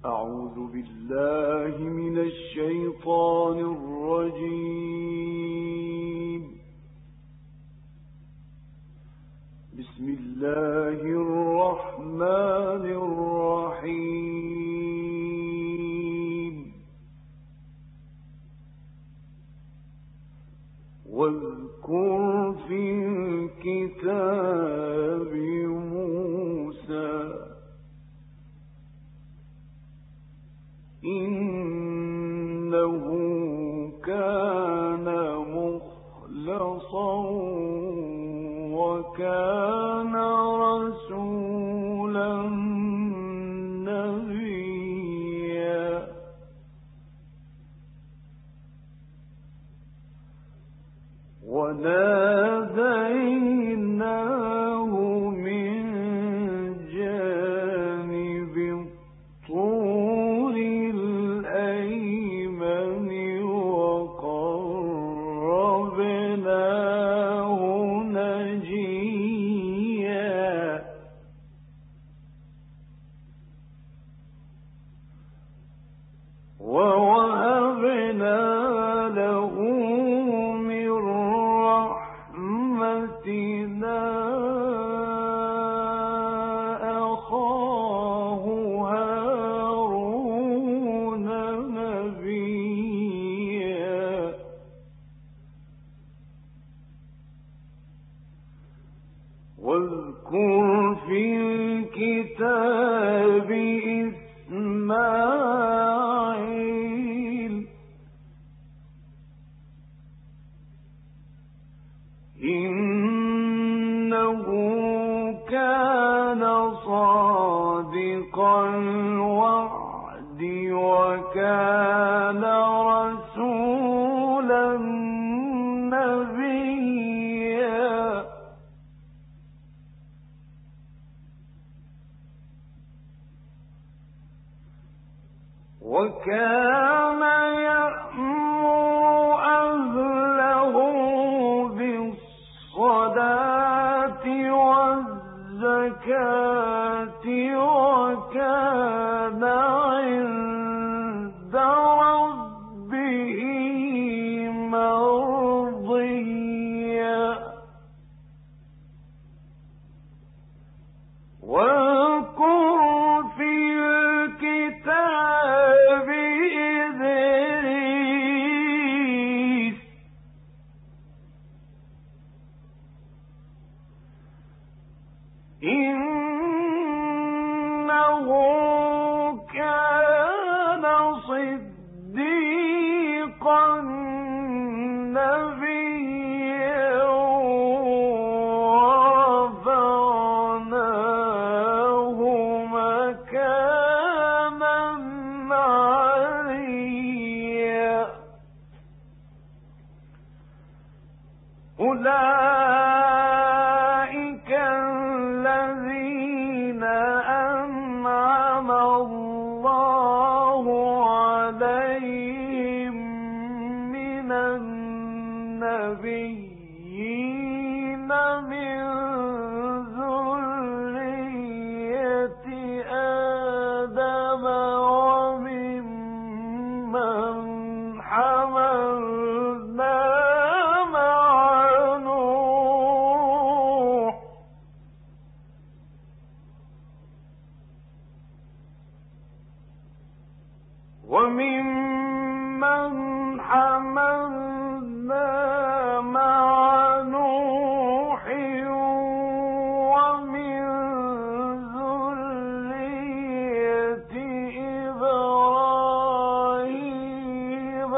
أعوذ بالله من الشيطان الرجيم. بسم الله الرحمن الرحيم. واذكر في الكتاب موسى إنه كان مخلصا وكان رسولا نبيا. وناديناه من جانب الطور الأيمن وقربناه نجيا. ووهبنا له من رحمتنا أخاه هارون نبيا. واذكر في الكتاب إسماعيل إنه كان صادق الوعد وكان رسولا نبيا. وكان يأمر أهله بالصلاة والزكاة وكان عند ربه مرضيا. واذكر في الكتاب إدريس إنه كان صديقا نبيا ورفعناه مكانا عليا. أولئك الذين أنعم الله عليهم من النبيين من ذرية آدم وممن حملنا مع نوح ومن ذرية إبراهيم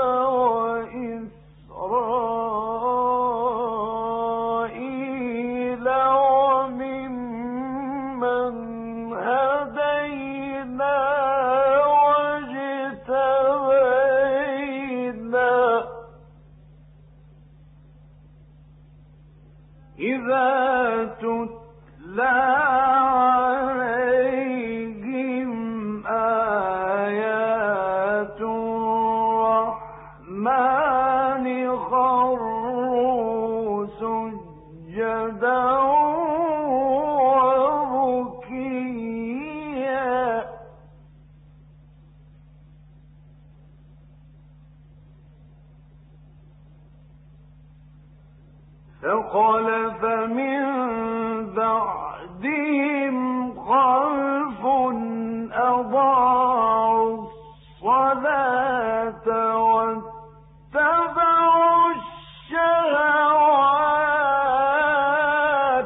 وإسرائيل وممن هدينا واجتبينا. فخلف من بعدهم خلف أضاعوا الصلاة واتبعوا الشهوات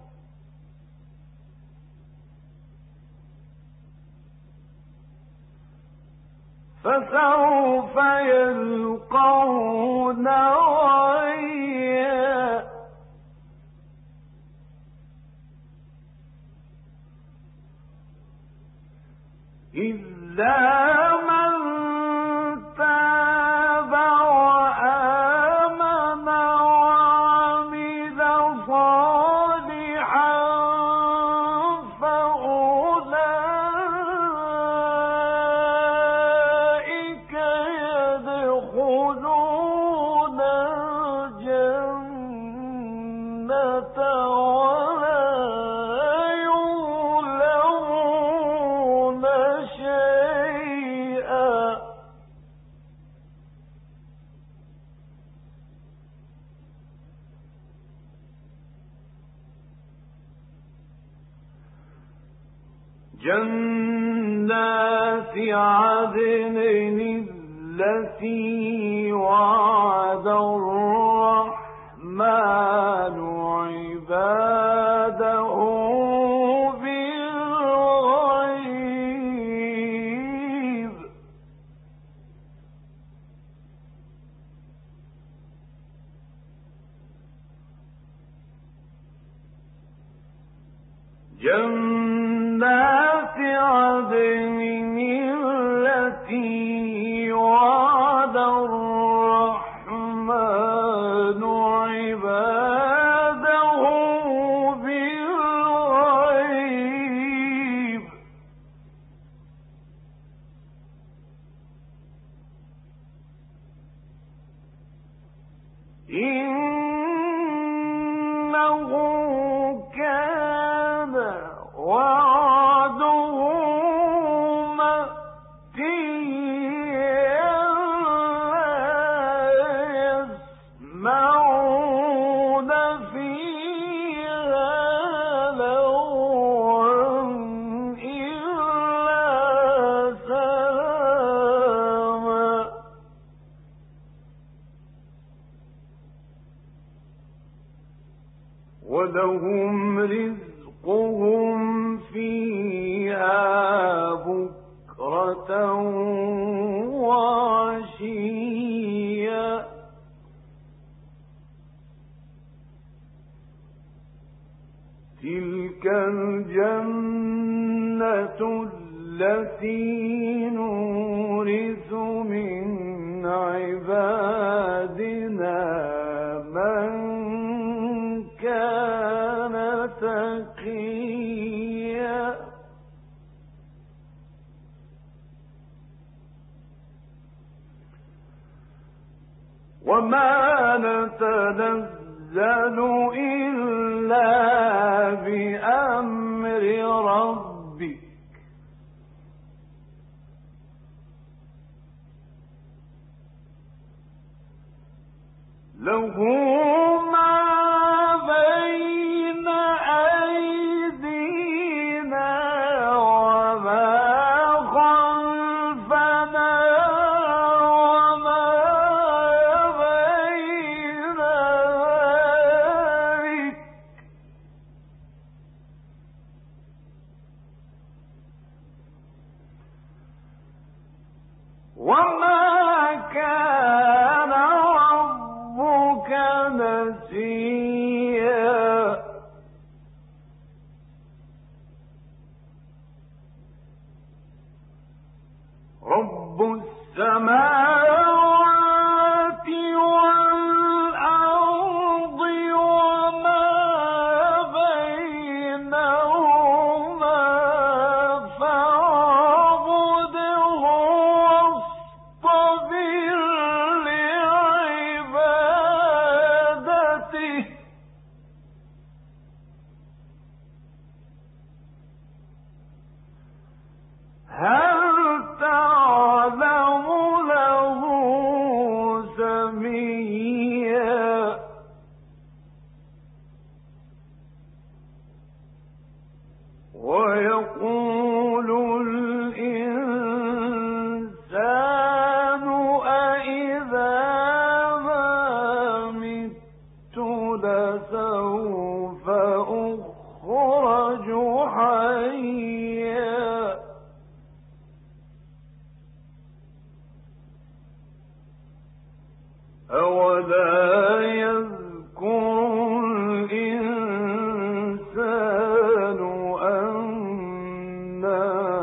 فسوف يلقون غيا إلا من تاب وآمن وعمل صالحا فأولئك يدخلون الجنة ولا يظلمون شيئا جنات عدن التي وعد الرحمن عباده بالغيب جنات عدن التي وعد الرحمن عباده بالغيب إنه كان وعده مأتيا لا يسمعون فيها لغوا إلا سلاما ولهم رزقهم فيها بكرة وعشيا تلك الجنة التي نورث من عبادنا من كان تقيا وما نتنزل إلا بأمر ربك له ما بين أيدينا وما خلفنا وما بين ذلك وما كان ربك نسيا رب السماوات والأرض وما بينهما فاعبده واصطبر ولا يذكر الإنسان أنا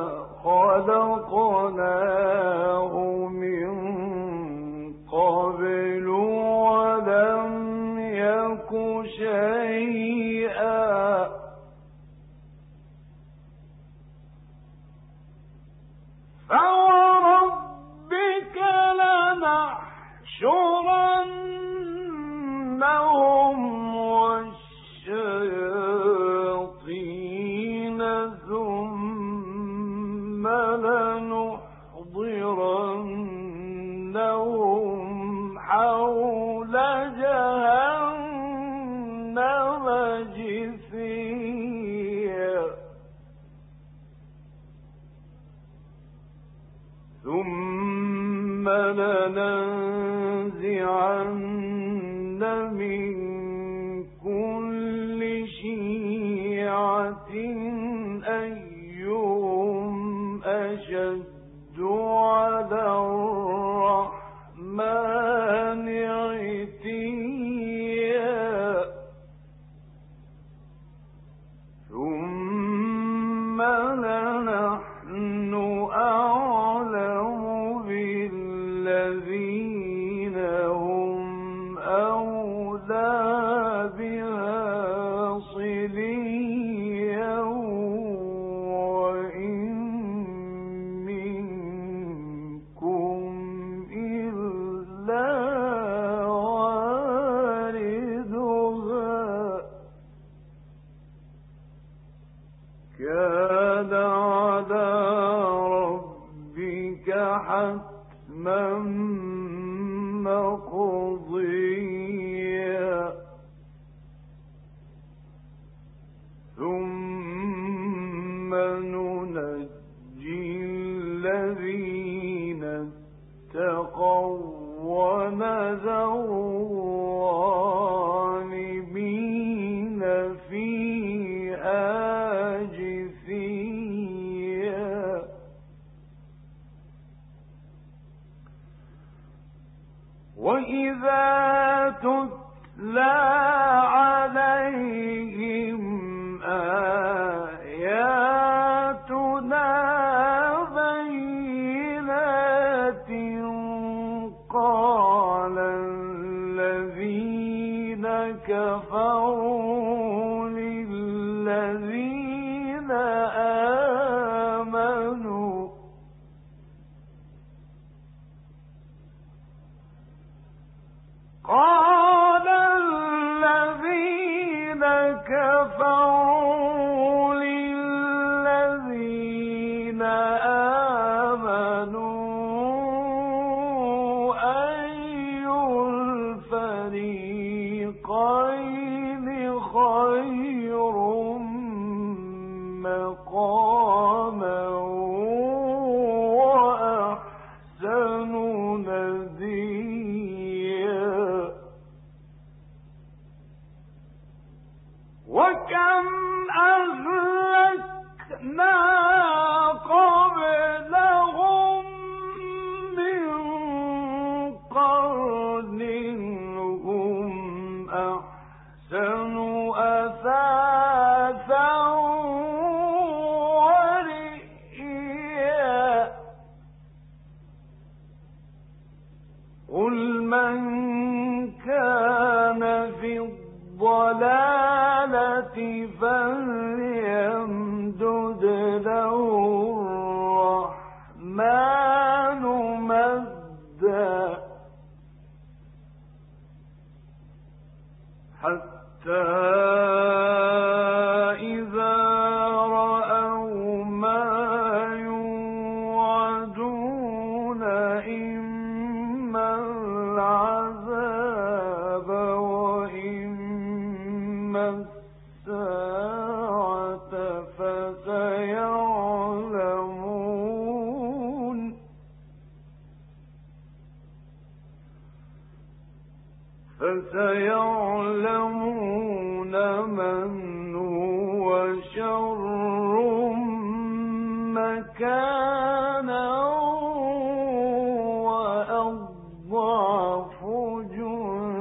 خلقناه من قبل ولم يك شيئا فوربك لنحشرنهم والشياطين ثم لنحضرنهم حول جهنم جثيا ثم لننزعن من كل شيعة أيهم أشد على الرحمن عتيا ثم لنحن أعلم بالذين هم أولى بها صليا وإن منكم إلا واردها كان على ربك حتما مقضيا ثم ننجي الذين اتقوا ونذر الظالمين فيها جثيا وإذا تتلى عليهم آياتنا بينات قال الذين كفروا للذين آمنوا قال الذين كفروا للذين آمنوا أي الفريقين خير مقاما وأحسن نديا وكم أهلكنا قبلهم من قرن هم أحسن أثاثا ورئيا قل من كان في الضلالة فليمدد له الرحمن مدا حتى إذا رأوا ما يوعدون إما العذاب وإما الساعة فسيعلمون من هو شر مكانا وأضعف جندا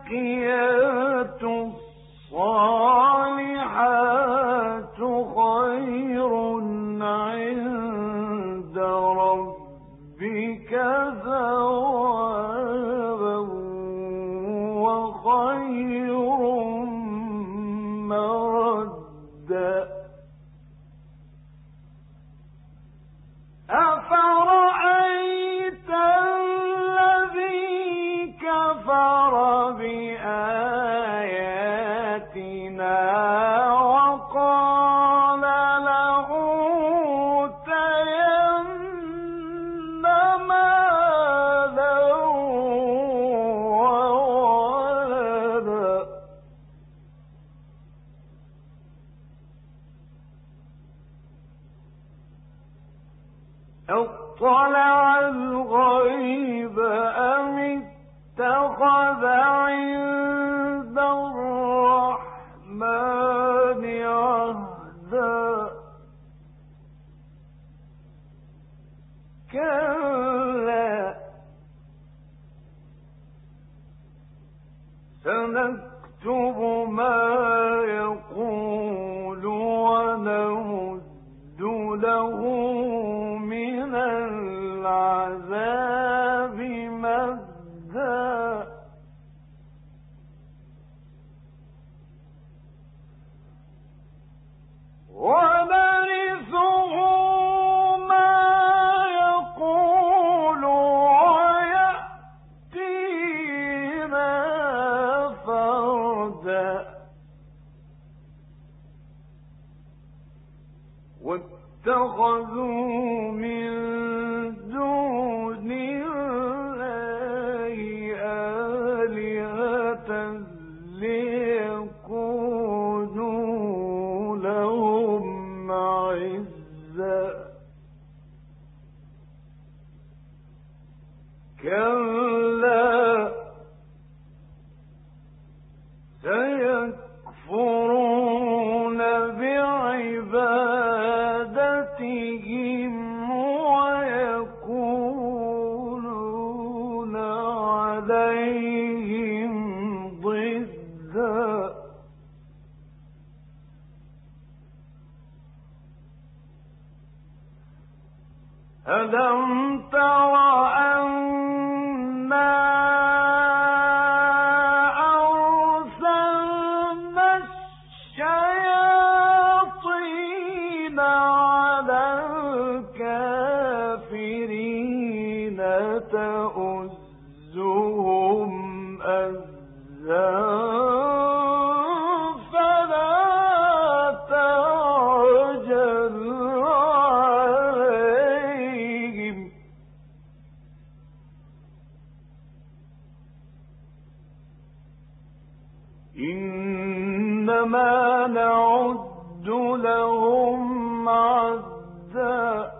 والباقيات الصالحات خير عند ربك ثوابا وخير مردا. أفرأيت الذي كفر بآياتنا وقال لأوتين مالا وولدا اطلع الغيب أم اتخذ عند الرحمن عهدا كلا سنكتب ما يقول ونمد له من العذاب مدا ونرثه ما يقول ويأتينا فردا واتخذوا من دون الله آلهة ليكونوا لهم عزا كلا سيكفرون بعبادتهم ويكونون عليهم ضدا ألم تر أنا أرسلنا الشياطين على الكافرين تؤزهم أزا فلا تعجل عليهم إنما نعد لهم عدا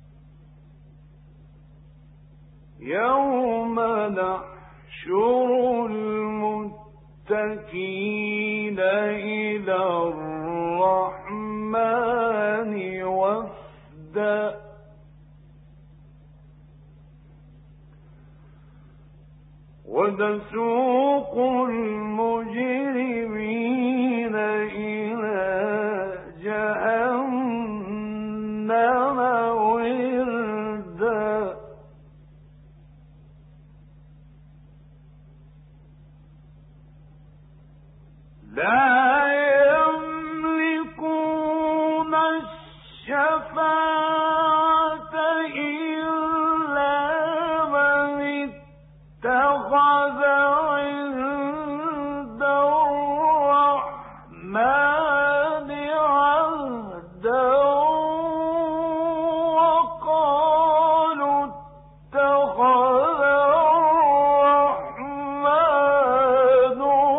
يوم نحشر المتقين إلى الرحمن وفدا ونسوق المجرمين إلى جهنم وردا لا يملكون الشفاعة إلا من اتخذ عند الرحمن عهدا وقالوا اتخذ الرحمن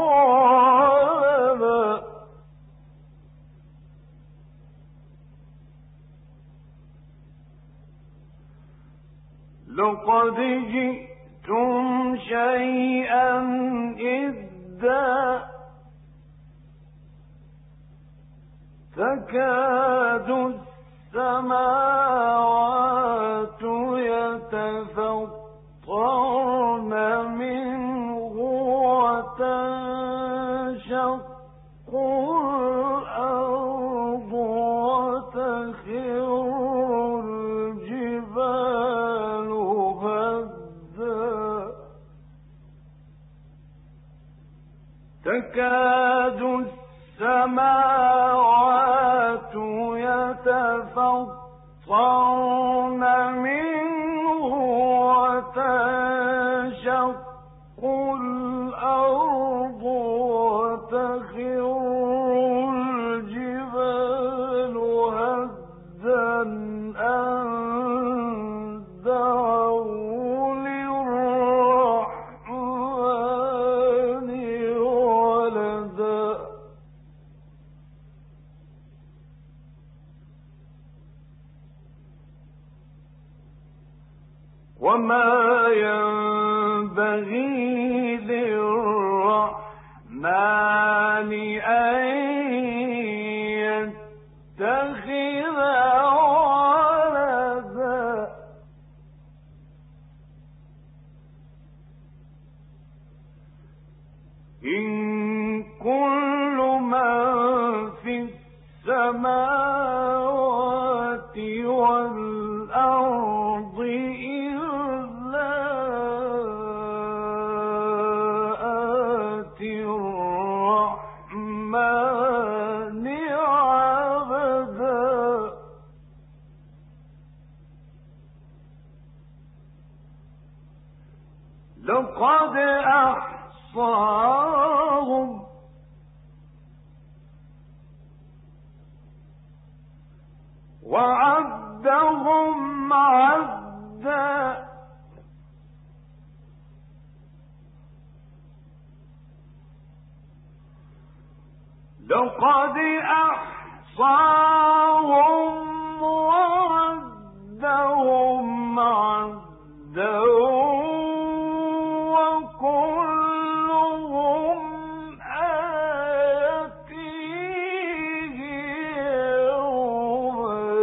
ولدا لقد جئتم شيئا إدا تكاد السماوات يتفطرن منه وتنشق وتنشق الأرض وتخر الجبال هدا تكاد السماوات يتفطرن منه وتنشق الأرض وتخر الجبال هدا أن دعوا للرحمن ولدا وما ينبغي للرحمن أن يتخذ ولدا إن كل من في السماوات والأرض إلا آتي الرحمن عبدا لقد أحصاهم وعدهم عدا لقد أحصاهم وعدهم عدا وكلهم آتيه يوم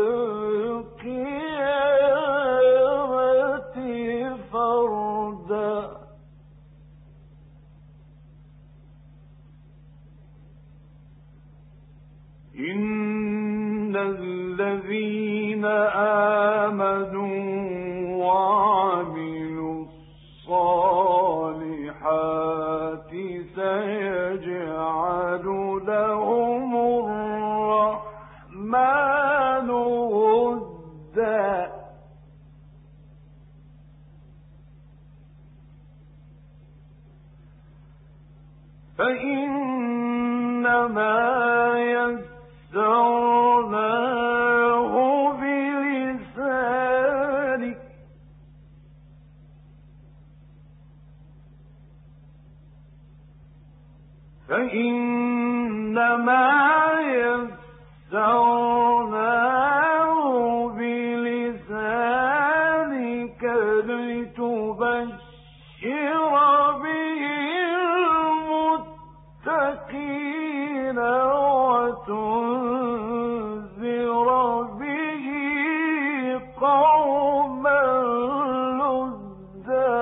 القيامة فردا إن الذين آمنوا وعملوا الصالحات سيجعل لهم الرحمن ودا فإنما يسرناه بلسانك لتبشر به المتقين وتنذر به قوما لدا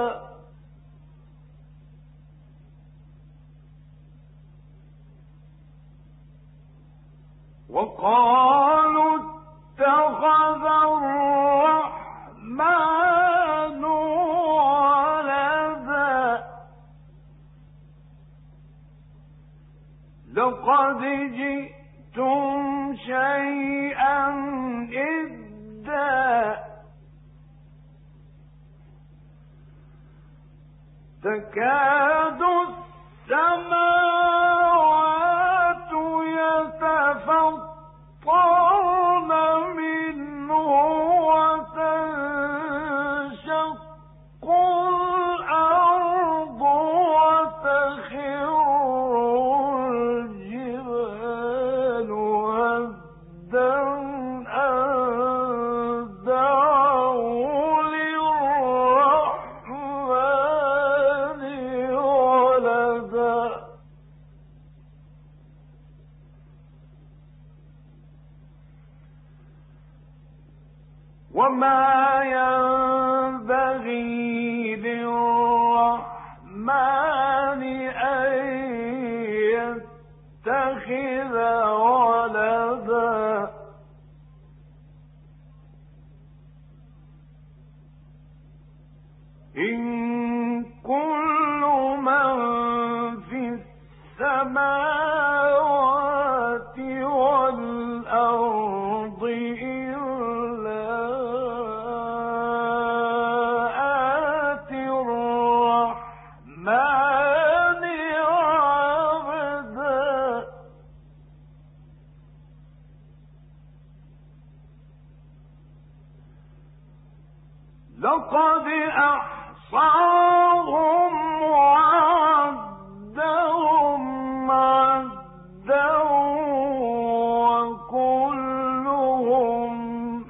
وقالوا اتخذ الرحمن ولدا لقد جئتم شيئا إدا تكاد السماوات يتفطرن منه وتنشق الأرض وتخر الجبال هدا أن دعوا للرحمن ولدا وما ينبغي للرحمن أن لقد أحصاهم وعدهم عدا وكلهم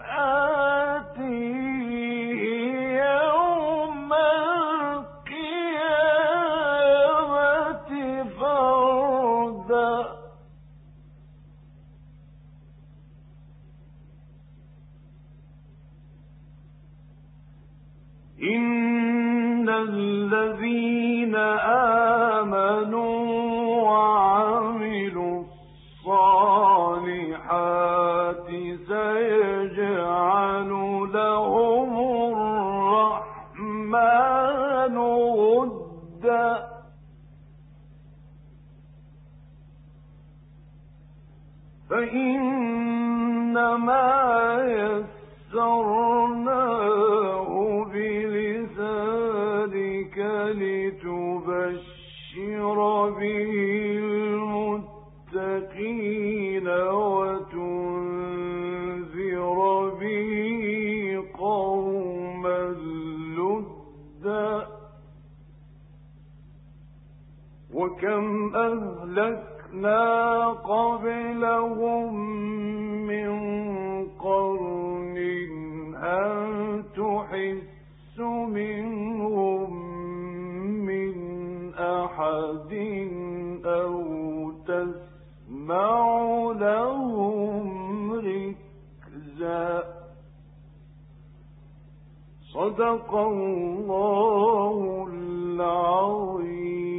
آتيه يوم القيامة فردا إن الذين آمنوا وعملوا الصالحات سيجعل لهم الرحمن ودا فإنما يسرناه بلسانك لتبشر به المتقين وتنذر به قوما لدا وكم أهلكنا قبلهم من قرن هل تحس منهم من أحد أو تسمع لهم ركزا صدق الله العظيم.